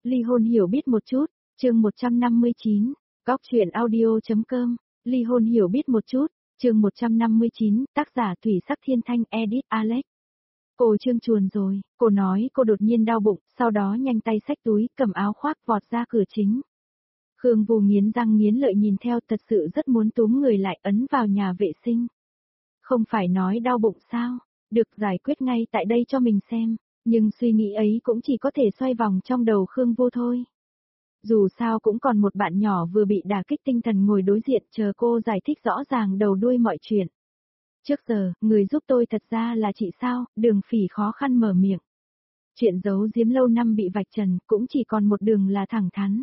Ly hôn hiểu biết một chút, chương 159, Góc truyện audio.com, Ly hôn hiểu biết một chút, chương 159, tác giả Thủy Sắc Thiên Thanh, edit Alex. Cô trương chuồn rồi, cô nói cô đột nhiên đau bụng, sau đó nhanh tay xách túi, cầm áo khoác vọt ra cửa chính. Khương Vô nghiến răng nghiến lợi nhìn theo, thật sự rất muốn túm người lại ấn vào nhà vệ sinh. Không phải nói đau bụng sao, được giải quyết ngay tại đây cho mình xem, nhưng suy nghĩ ấy cũng chỉ có thể xoay vòng trong đầu Khương Vô thôi. Dù sao cũng còn một bạn nhỏ vừa bị đả kích tinh thần ngồi đối diện chờ cô giải thích rõ ràng đầu đuôi mọi chuyện. Trước giờ, người giúp tôi thật ra là chị sao, Đường Phỉ khó khăn mở miệng. Chuyện giấu giếm lâu năm bị vạch trần, cũng chỉ còn một đường là thẳng thắn.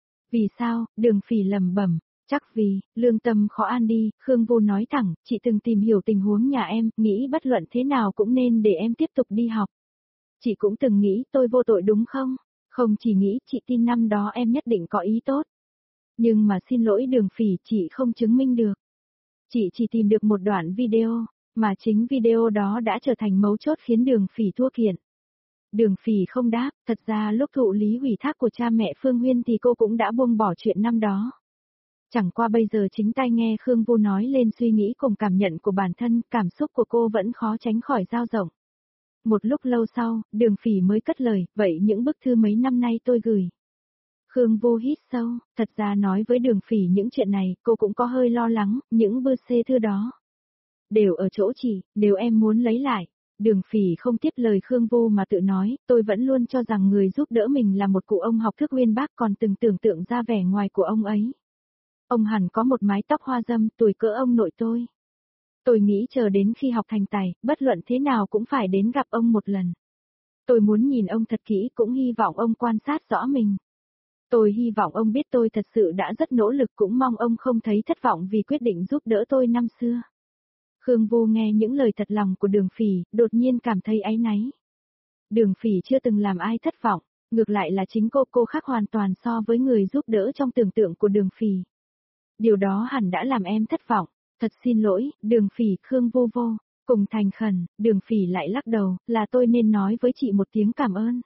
Vì sao, Đường Phỉ lẩm bẩm, chắc vì, lương tâm khó an đi, Khương Vô nói thẳng, chị từng tìm hiểu tình huống nhà em, nghĩ bất luận thế nào cũng nên để em tiếp tục đi học. Chị cũng từng nghĩ tôi vô tội đúng không? Không chỉ nghĩ, chị tin năm đó em nhất định có ý tốt. Nhưng mà xin lỗi Đường Phỉ, chị không chứng minh được. Chị chỉ tìm được một đoạn video, mà chính video đó đã trở thành mấu chốt khiến Đường Phỉ thua kiện. Đường Phỉ không đáp, thật ra lúc thụ lý ủy thác của cha mẹ Phương Huyên thì cô cũng đã buông bỏ chuyện năm đó. Chẳng qua bây giờ chính tai nghe Khương Vô nói lên suy nghĩ cùng cảm nhận của bản thân, cảm xúc của cô vẫn khó tránh khỏi dao động. Một lúc lâu sau, Đường Phỉ mới cất lời, vậy những bức thư mấy năm nay tôi gửi. Khương Vô hít sâu, thật ra nói với Đường Phỉ những chuyện này, cô cũng có hơi lo lắng, những bưu xê thư đó. Đều ở chỗ chị, nếu em muốn lấy lại. Đường Phỉ không tiếp lời Khương Vô mà tự nói, tôi vẫn luôn cho rằng người giúp đỡ mình là một cụ ông học thức uyên bác, còn từng tưởng tượng ra vẻ ngoài của ông ấy. Ông hẳn có một mái tóc hoa dâm, tuổi cỡ ông nội tôi. Tôi nghĩ chờ đến khi học thành tài, bất luận thế nào cũng phải đến gặp ông một lần. Tôi muốn nhìn ông thật kỹ, cũng hy vọng ông quan sát rõ mình. Tôi hy vọng ông biết tôi thật sự đã rất nỗ lực, cũng mong ông không thấy thất vọng vì quyết định giúp đỡ tôi năm xưa. Khương Vô nghe những lời thật lòng của Đường Phỉ, đột nhiên cảm thấy áy náy. Đường Phỉ chưa từng làm ai thất vọng, ngược lại là chính cô khác hoàn toàn so với người giúp đỡ trong tưởng tượng của Đường Phỉ. Điều đó hẳn đã làm em thất vọng, thật xin lỗi, Đường Phỉ, Khương Vô vô, cùng thành khẩn, Đường Phỉ lại lắc đầu, là tôi nên nói với chị một tiếng cảm ơn.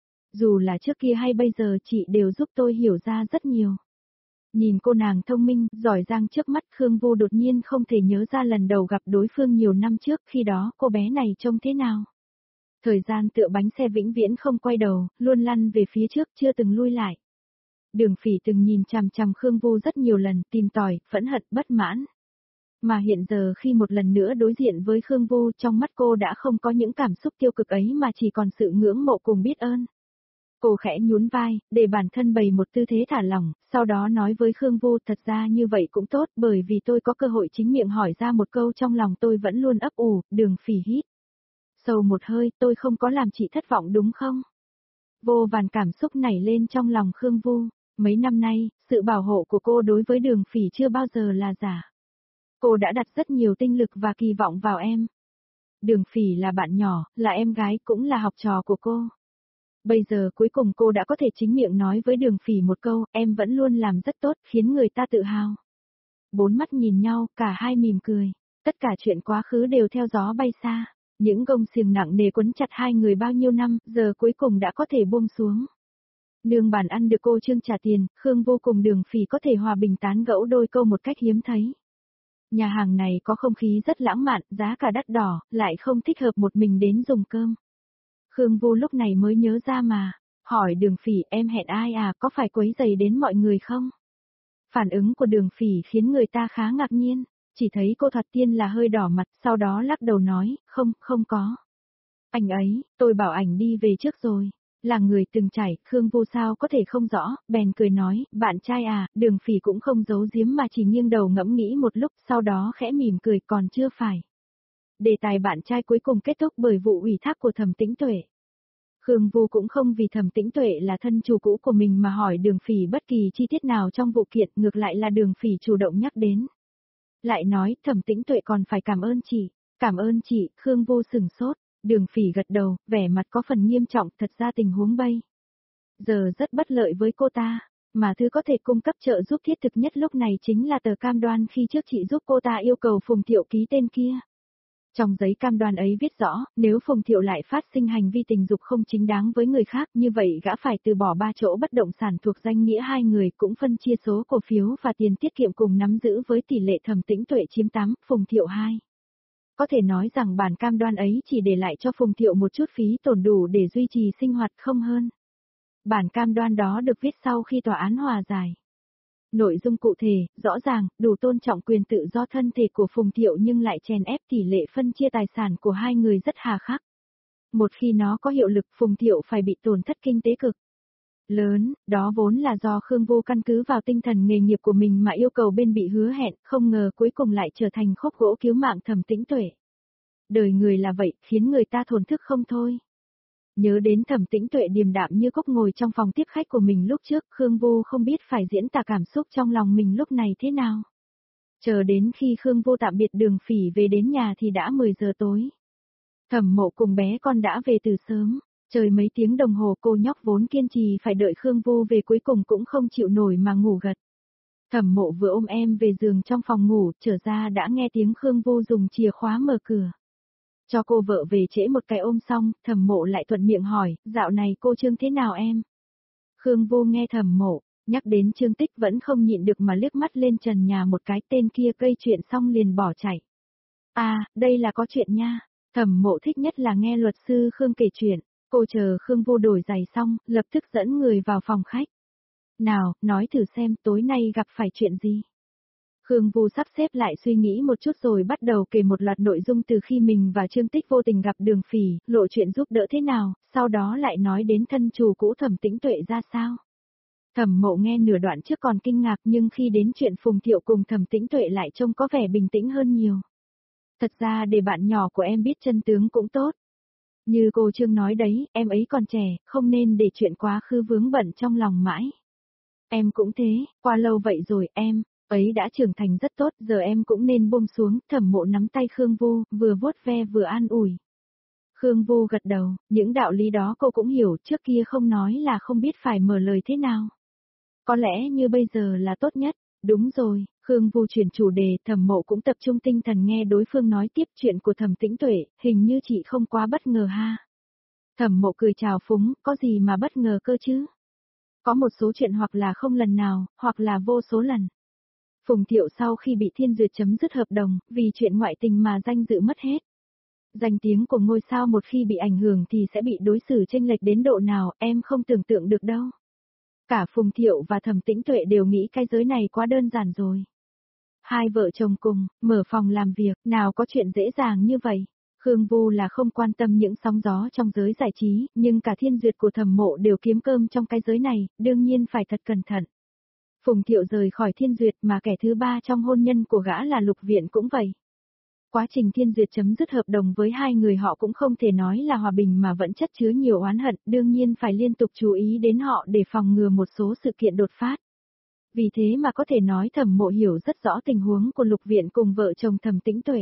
Dù là trước kia hay bây giờ chị đều giúp tôi hiểu ra rất nhiều. Nhìn cô nàng thông minh, giỏi giang trước mắt, Khương Vô đột nhiên không thể nhớ ra lần đầu gặp đối phương nhiều năm trước, khi đó cô bé này trông thế nào. Thời gian tựa bánh xe vĩnh viễn không quay đầu, luôn lăn về phía trước, chưa từng lui lại. Đường Phỉ từng nhìn chằm chằm Khương Vô rất nhiều lần, tìm tòi, phẫn hận, bất mãn. Mà hiện giờ khi một lần nữa đối diện với Khương Vô, trong mắt cô đã không có những cảm xúc tiêu cực ấy mà chỉ còn sự ngưỡng mộ cùng biết ơn. Cô khẽ nhún vai, để bản thân bày một tư thế thả lỏng, sau đó nói với Khương Vô, thật ra như vậy cũng tốt, bởi vì tôi có cơ hội chính miệng hỏi ra một câu trong lòng tôi vẫn luôn ấp ủ. Đường Phỉ hít sâu một hơi, tôi không có làm chị thất vọng đúng không? Vô vàn cảm xúc nảy lên trong lòng Khương Vô. Mấy năm nay, sự bảo hộ của cô đối với Đường Phỉ chưa bao giờ là giả. Cô đã đặt rất nhiều tinh lực và kỳ vọng vào em. Đường Phỉ là bạn nhỏ, là em gái, cũng là học trò của cô. Bây giờ cuối cùng cô đã có thể chính miệng nói với Đường Phỉ một câu, em vẫn luôn làm rất tốt, khiến người ta tự hào. Bốn mắt nhìn nhau, cả hai mỉm cười. Tất cả chuyện quá khứ đều theo gió bay xa. Những gông xiềng nặng nề quấn chặt hai người bao nhiêu năm, giờ cuối cùng đã có thể buông xuống. Nương bàn ăn được cô Trương trả tiền, Khương Vô cùng Đường Phỉ có thể hòa bình tán gẫu đôi câu một cách hiếm thấy. Nhà hàng này có không khí rất lãng mạn, giá cả đắt đỏ, lại không thích hợp một mình đến dùng cơm. Khương Vô lúc này mới nhớ ra mà, hỏi Đường Phỉ, em hẹn ai à, có phải quấy rầy đến mọi người không? Phản ứng của Đường Phỉ khiến người ta khá ngạc nhiên, chỉ thấy cô thoạt tiên là hơi đỏ mặt, sau đó lắc đầu nói, không có. Anh ấy, tôi bảo ảnh đi về trước rồi. Là người từng trải, Khương Vô sao có thể không rõ, bèn cười nói, bạn trai à, Đường Phỉ cũng không giấu giếm mà chỉ nghiêng đầu ngẫm nghĩ một lúc, sau đó khẽ mỉm cười, còn chưa phải. Đề tài bạn trai cuối cùng kết thúc bởi vụ ủy thác của Thẩm Tĩnh Tuệ. Khương Vô cũng không vì Thẩm Tĩnh Tuệ là thân chủ cũ của mình mà hỏi Đường Phỉ bất kỳ chi tiết nào trong vụ kiện, ngược lại là Đường Phỉ chủ động nhắc đến. Lại nói, Thẩm Tĩnh Tuệ còn phải cảm ơn chị. Cảm ơn chị, Khương Vô sửng sốt. Đường Phỉ gật đầu, vẻ mặt có phần nghiêm trọng, thật ra tình huống bây giờ rất bất lợi với cô ta, mà thứ có thể cung cấp trợ giúp thiết thực nhất lúc này chính là tờ cam đoan khi trước chị giúp cô ta yêu cầu Phùng Thiệu ký tên kia. Trong giấy cam đoan ấy viết rõ, nếu Phùng Thiệu lại phát sinh hành vi tình dục không chính đáng với người khác, như vậy gã phải từ bỏ 3 chỗ bất động sản thuộc danh nghĩa hai người, cũng phân chia số cổ phiếu và tiền tiết kiệm cùng nắm giữ với tỷ lệ Thẩm Tĩnh Tuệ chiếm 8, Phùng Thiệu 2. Có thể nói rằng bản cam đoan ấy chỉ để lại cho Phùng Thiệu một chút phí tổn đủ để duy trì sinh hoạt không hơn. Bản cam đoan đó được viết sau khi tòa án hòa giải. Nội dung cụ thể, rõ ràng, đủ tôn trọng quyền tự do thân thể của Phùng Thiệu nhưng lại chèn ép tỷ lệ phân chia tài sản của hai người rất hà khắc. Một khi nó có hiệu lực, Phùng Thiệu phải bị tổn thất kinh tế cực lớn, đó vốn là do Khương Vô căn cứ vào tinh thần nghề nghiệp của mình mà yêu cầu bên bị hứa hẹn, không ngờ cuối cùng lại trở thành khúc gỗ cứu mạng Thẩm Tĩnh Tuệ. Đời người là vậy, khiến người ta thổn thức không thôi. Nhớ đến Thẩm Tĩnh Tuệ điềm đạm như cốc ngồi trong phòng tiếp khách của mình lúc trước, Khương Vô không biết phải diễn tả cảm xúc trong lòng mình lúc này thế nào. Chờ đến khi Khương Vô tạm biệt Đường Phỉ về đến nhà thì đã 10 giờ tối. Thẩm Mộ cùng bé con đã về từ sớm, trời mấy tiếng đồng hồ cô nhóc vốn kiên trì phải đợi Khương Vô về cuối cùng cũng không chịu nổi mà ngủ gật. Thẩm Mộ vừa ôm em về giường trong phòng ngủ, trở ra đã nghe tiếng Khương Vô dùng chìa khóa mở cửa. Cho cô vợ về trễ một cái ôm xong, Thẩm Mộ lại thuận miệng hỏi, dạo này cô Trương thế nào em? Khương Vô nghe Thẩm Mộ nhắc đến Trương Tích vẫn không nhịn được mà liếc mắt lên trần nhà một cái, tên kia gây chuyện xong liền bỏ chạy. À, đây là có chuyện nha. Thẩm Mộ thích nhất là nghe luật sư Khương kể chuyện. Cô chờ Khương Vô đổi giày xong, lập tức dẫn người vào phòng khách. Nào, nói thử xem tối nay gặp phải chuyện gì. Khương Vô sắp xếp lại suy nghĩ một chút rồi bắt đầu kể một loạt nội dung từ khi mình và Trương Tích vô tình gặp Đường Phỉ, lộ chuyện giúp đỡ thế nào, sau đó lại nói đến thân chủ cũ Thẩm Tĩnh Tuệ ra sao. Thẩm Mộ nghe nửa đoạn trước còn kinh ngạc nhưng khi đến chuyện Phùng Thiệu cùng Thẩm Tĩnh Tuệ lại trông có vẻ bình tĩnh hơn nhiều. Thật ra để bạn nhỏ của em biết chân tướng cũng tốt. Như cô Trương nói đấy, em ấy còn trẻ, không nên để chuyện quá khứ vướng bận trong lòng mãi. Em cũng thế, qua lâu vậy rồi em ấy đã trưởng thành rất tốt, giờ em cũng nên buông xuống. Thẩm Mộ nắm tay Khương Vô, vừa vuốt ve vừa an ủi. Khương Vô gật đầu, những đạo lý đó cô cũng hiểu, trước kia không nói là không biết phải mở lời thế nào. Có lẽ như bây giờ là tốt nhất. Đúng rồi, Khương Vô chuyển chủ đề, Thẩm Mộ cũng tập trung tinh thần nghe đối phương nói tiếp chuyện của Thẩm Tĩnh Tuệ, hình như chị không quá bất ngờ ha. Thẩm Mộ cười chào phúng, có gì mà bất ngờ cơ chứ? Có một số chuyện hoặc là không lần nào, hoặc là vô số lần. Phùng Thiệu sau khi bị Thiên Duyệt chấm dứt hợp đồng, vì chuyện ngoại tình mà danh dự mất hết. Danh tiếng của ngôi sao một khi bị ảnh hưởng thì sẽ bị đối xử chênh lệch đến độ nào, em không tưởng tượng được đâu. Cả Phùng Thiệu và Thẩm Tĩnh Tuệ đều nghĩ cái giới này quá đơn giản rồi. Hai vợ chồng cùng, mở phòng làm việc, nào có chuyện dễ dàng như vậy. Khương Vô là không quan tâm những sóng gió trong giới giải trí, nhưng cả Thiên Duyệt của Thẩm Mộ đều kiếm cơm trong cái giới này, đương nhiên phải thật cẩn thận. Phùng Thiệu rời khỏi Thiên Duyệt mà kẻ thứ ba trong hôn nhân của gã là Lục Viện cũng vậy. Quá trình Thiên Duyệt chấm dứt hợp đồng với hai người họ cũng không thể nói là hòa bình mà vẫn chất chứa nhiều oán hận, đương nhiên phải liên tục chú ý đến họ để phòng ngừa một số sự kiện đột phát. Vì thế mà có thể nói Thẩm Mộ hiểu rất rõ tình huống của Lục Viện cùng vợ chồng Thẩm Tĩnh Tuệ.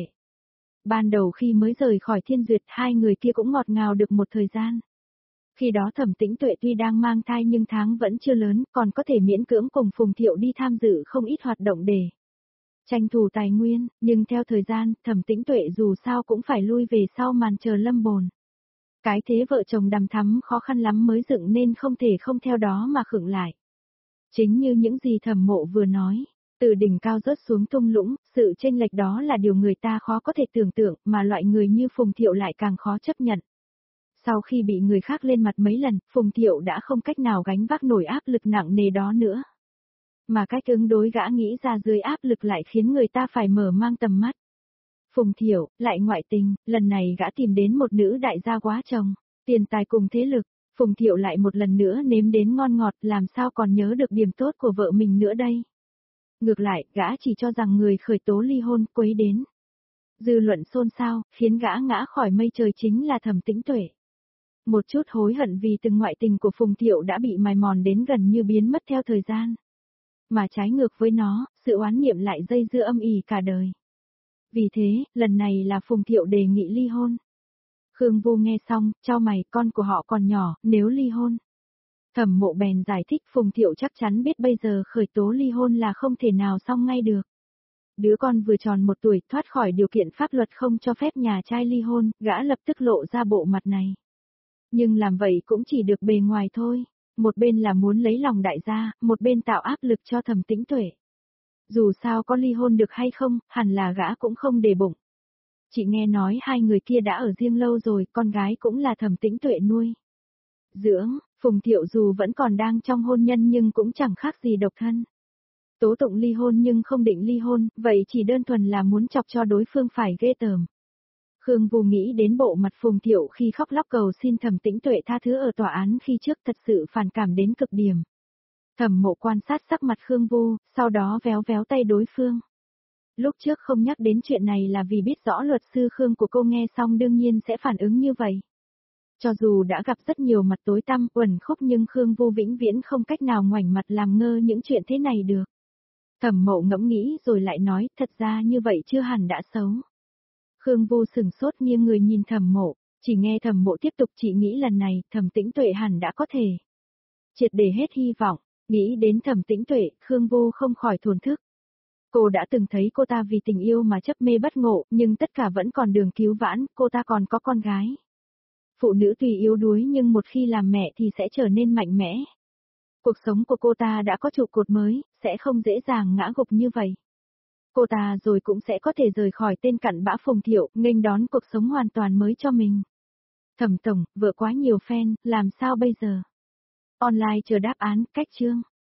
Ban đầu khi mới rời khỏi Thiên Duyệt, hai người kia cũng ngọt ngào được một thời gian. Khi đó Thẩm Tĩnh Tuệ tuy đang mang thai nhưng tháng vẫn chưa lớn, còn có thể miễn cưỡng cùng Phùng Thiệu đi tham dự không ít hoạt động để tranh thủ tài nguyên, nhưng theo thời gian, Thẩm Tĩnh Tuệ dù sao cũng phải lui về sau màn chờ lâm bồn. Cái thế vợ chồng đằm thắm khó khăn lắm mới dựng nên không thể không theo đó mà khựng lại. Chính như những gì Thẩm Mộ vừa nói, từ đỉnh cao rớt xuống thung lũng, sự chênh lệch đó là điều người ta khó có thể tưởng tượng, mà loại người như Phùng Thiệu lại càng khó chấp nhận. Sau khi bị người khác lên mặt mấy lần, Phùng Thiệu đã không cách nào gánh vác nổi áp lực nặng nề đó nữa. Mà cách ứng đối gã nghĩ ra dưới áp lực lại khiến người ta phải mở mang tầm mắt. Phùng Thiệu, lại ngoại tình, lần này gã tìm đến một nữ đại gia quá chồng, tiền tài cùng thế lực. Phùng Thiệu lại một lần nữa nếm đến ngon ngọt, làm sao còn nhớ được điểm tốt của vợ mình nữa đây. Ngược lại, gã chỉ cho rằng người khởi tố ly hôn quấy đến. Dư luận xôn xao, khiến gã ngã khỏi mây trời chính là Thẩm Tĩnh Tuệ. Một chút hối hận vì từng ngoại tình của Phùng Thiệu đã bị mài mòn đến gần như biến mất theo thời gian. Mà trái ngược với nó, sự oán niệm lại dây dưa âm ỉ cả đời. Vì thế, lần này là Phùng Thiệu đề nghị ly hôn. Khương Vô nghe xong, chau mày, con của họ còn nhỏ, nếu ly hôn. Thẩm Mộ bèn giải thích Phùng Thiệu chắc chắn biết bây giờ khởi tố ly hôn là không thể nào xong ngay được. Đứa con vừa tròn 1 tuổi thoát khỏi điều kiện pháp luật không cho phép nhà trai ly hôn, gã lập tức lộ ra bộ mặt này. Nhưng làm vậy cũng chỉ được bề ngoài thôi. Một bên là muốn lấy lòng đại gia, một bên tạo áp lực cho Thẩm Tĩnh Tuệ. Dù sao có ly hôn được hay không, hẳn là gã cũng không để bụng. Chị nghe nói hai người kia đã ở riêng lâu rồi, con gái cũng là Thẩm Tĩnh Tuệ nuôi. Dưỡng, Phùng Thiệu dù vẫn còn đang trong hôn nhân nhưng cũng chẳng khác gì độc thân. Tố tụng ly hôn nhưng không định ly hôn, vậy chỉ đơn thuần là muốn chọc cho đối phương phải ghê tởm. Khương Vô nghĩ đến bộ mặt Phùng Thiệu khi khóc lóc cầu xin Thẩm Tĩnh Tuệ tha thứ ở tòa án khi trước thật sự phản cảm đến cực điểm. Thẩm Mộ quan sát sắc mặt Khương Vô, sau đó véo véo tay đối phương. Lúc trước không nhắc đến chuyện này là vì biết rõ luật sư Khương của cô nghe xong đương nhiên sẽ phản ứng như vậy. Cho dù đã gặp rất nhiều mặt tối tăm, uẩn khúc nhưng Khương Vô vĩnh viễn không cách nào ngoảnh mặt làm ngơ những chuyện thế này được. Thẩm Mộ ngẫm nghĩ rồi lại nói, thật ra như vậy chưa hẳn đã xấu. Khương Vô sừng sốt nghiêng người nhìn Thẩm Mộ, chỉ nghe Thẩm Mộ tiếp tục, chị nghĩ lần này Thẩm Tĩnh Tuệ hẳn đã có thể triệt để hết hy vọng. Nghĩ đến Thẩm Tĩnh Tuệ, Khương Vô không khỏi thổn thức. Cô đã từng thấy cô ta vì tình yêu mà chấp mê bất ngộ, nhưng tất cả vẫn còn đường cứu vãn, cô ta còn có con gái. Phụ nữ tuy yếu đuối nhưng một khi làm mẹ thì sẽ trở nên mạnh mẽ. Cuộc sống của cô ta đã có trụ cột mới, sẽ không dễ dàng ngã gục như vậy. Cô ta rồi cũng sẽ có thể rời khỏi tên cặn bã Phùng Thiệu, nghênh đón cuộc sống hoàn toàn mới cho mình. Thẩm tổng, vợ quá nhiều fan, làm sao bây giờ? Online chờ đáp án, cách chương.